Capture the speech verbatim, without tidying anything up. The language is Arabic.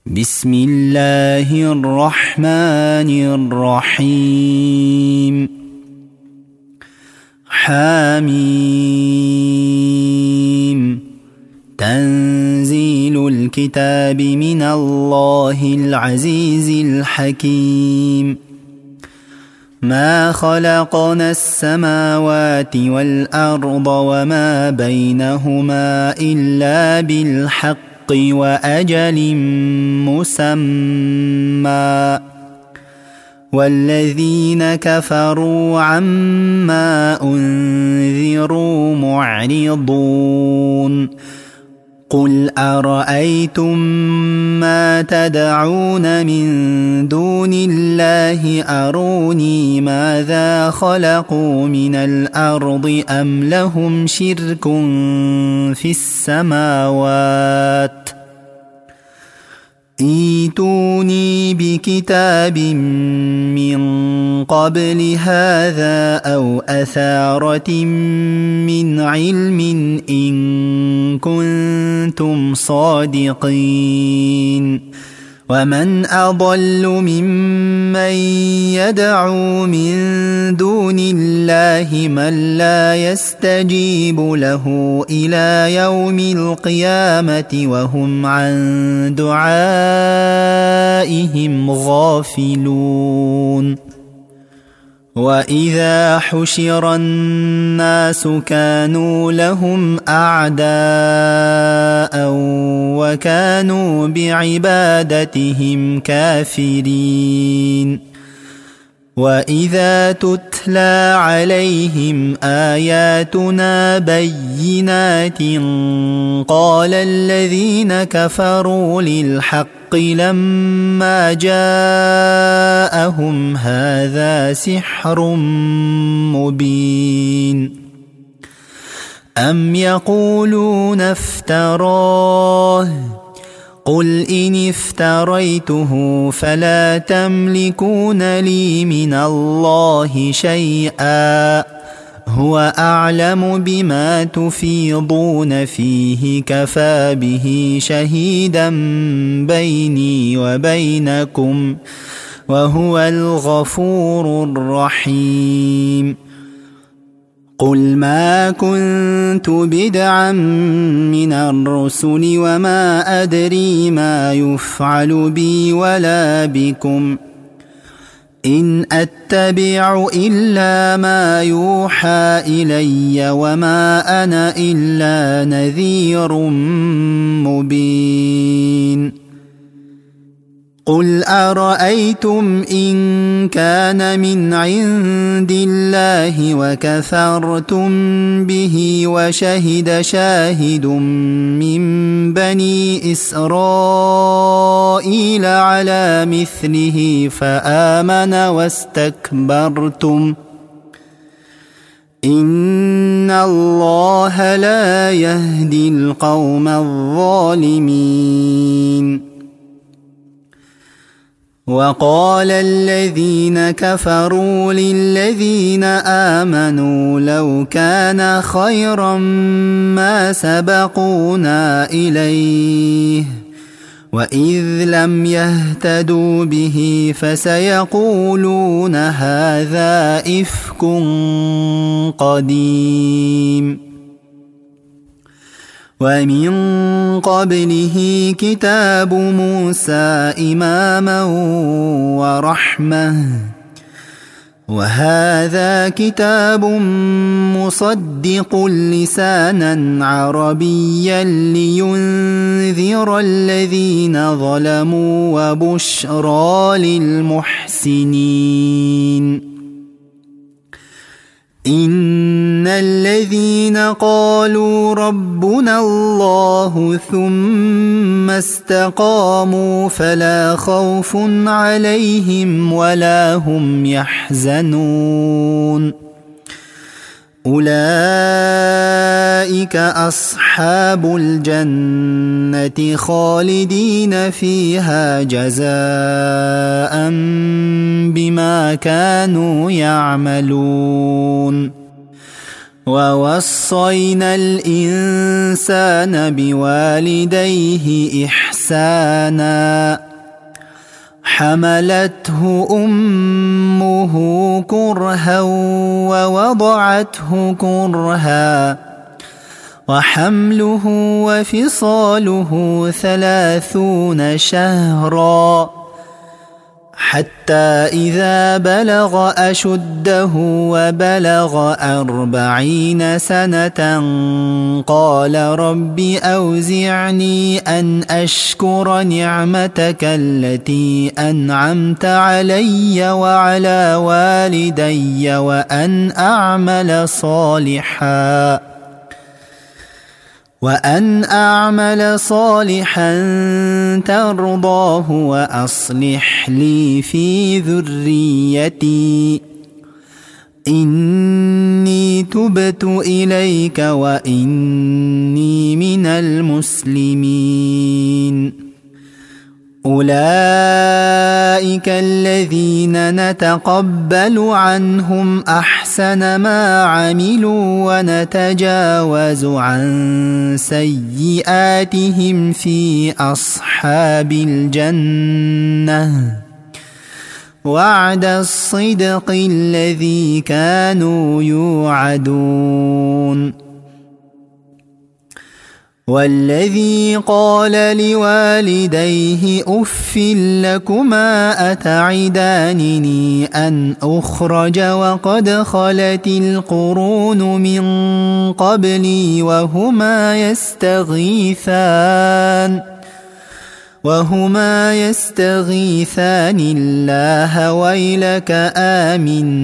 بسم الله الرحمن الرحيم. حميم. تنزيل الكتاب من الله العزيز الحكيم. ما خلقنا السماوات والأرض وما بينهما إلا بالحق وأجل مسمى، والذين كفروا عما أنذروا معرضون. قل أرأيتم ما تدعون من دون الله أروني ماذا خلقوا من الأرض أم لهم شرك في السماوات؟ ائتوني بكتاب من قبل هذا أو أثارة من علم إن كنتم صادقين. ومن أضل ممن يدعو من دون الله من لا يستجيب له إلى يوم القيامة وهم عن دعائهم غافلون. وإذا حشر الناس كانوا لهم أعداء وكانوا بعبادتهم كافرين. وإذا تتلى عليهم آياتنا بينات قال الذين كفروا للحق لما جاءهم هذا سحر مبين. أم يقولون افتراه؟ قل إن افتريته فلا تملكون لي من الله شيئا، هو أعلم بما تفيضون فيه كفى به شهيدا بيني وبينكم وهو الغفور الرحيم. قل ما كنت بدعا من الرسل وما أدري ما يفعل بي ولا بكم، إن أتبع إلا ما يوحى إلي وما أنا إلا نذير مبين. قل أرأيتم إن كان من عند الله وكفرتم به وشهد شاهد من بني إسرائيل على مثله فآمن واستكبرتم، إن الله لا يهدي القوم الظالمين. وقال الذين كفروا للذين آمنوا لو كان خيرا ما سبقونا إليه، وإذ لم يهتدوا به فسيقولون هذا إفك قديم. ومن قبله كتاب موسى إماما ورحمة، وهذا كتاب مصدق لسانا عربيا لينذر الذين ظلموا وبشرى للمحسنين. إن الذين قالوا ربنا الله ثم استقاموا فلا خوف عليهم ولا هم يحزنون، أولئك أصحاب الجنة خالدين فيها جزاء بما كانوا يعملون. ووصينا الإنسان بوالديه إحسانا حملته أمه كرها ووضعته كرها وحمله وفصاله ثلاثون شهرا حتى إذا بلغ أشده وبلغ أربعين سنة قال رب أوزعني أن أشكر نعمتك التي أنعمت علي وعلى والدي وأن أعمل صالحا وأن أعمل صالحا ترضاه وأصلح لي في ذريتي إني تبت إليك وإني من المسلمين. أولئك الذين نتقبل عنهم أحسن ما عملوا ونتجاوز عن سيئاتهم في أصحاب الجنة وعد الصدق الذي كانوا يوعدون. والذي قال لوالديه أف لكما أتعدانني أن أخرج وقد خلت القرون من قبلي وهما يستغيثان وهما يستغيثان الله ويلك آمن